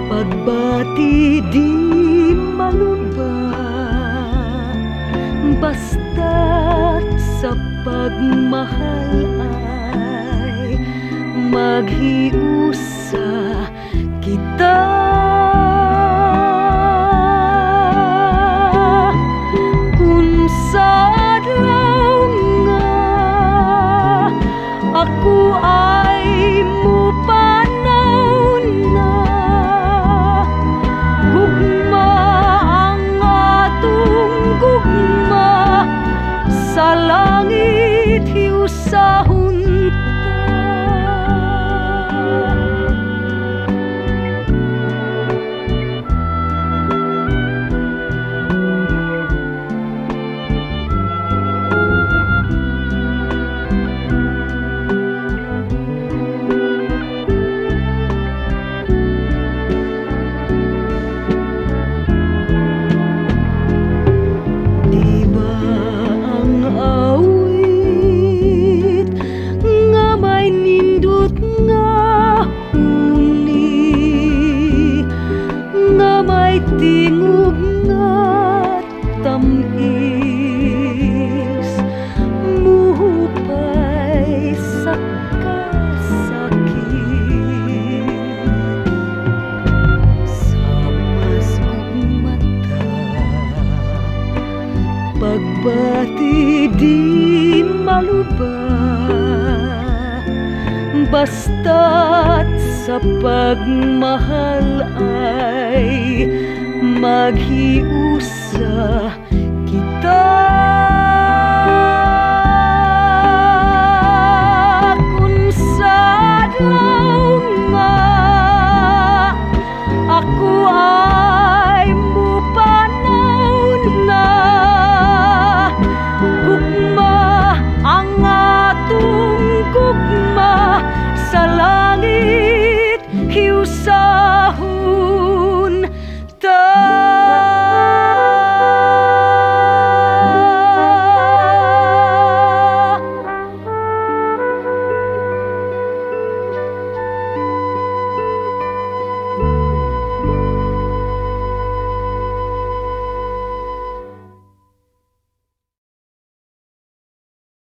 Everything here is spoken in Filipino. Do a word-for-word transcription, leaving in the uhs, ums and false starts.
Pagbati di maluba, basta't sa pagmahal ay maghiusa kita. Kung sa adlaw nga ako ay mupanaw na, gugma ang atong gugma sa langit hiusahon ta. Tingog nga tamis, muhupay sa kasakit. Sa masgog mata, pagbati di maluba, basta't sa pagmahal ay maghiusa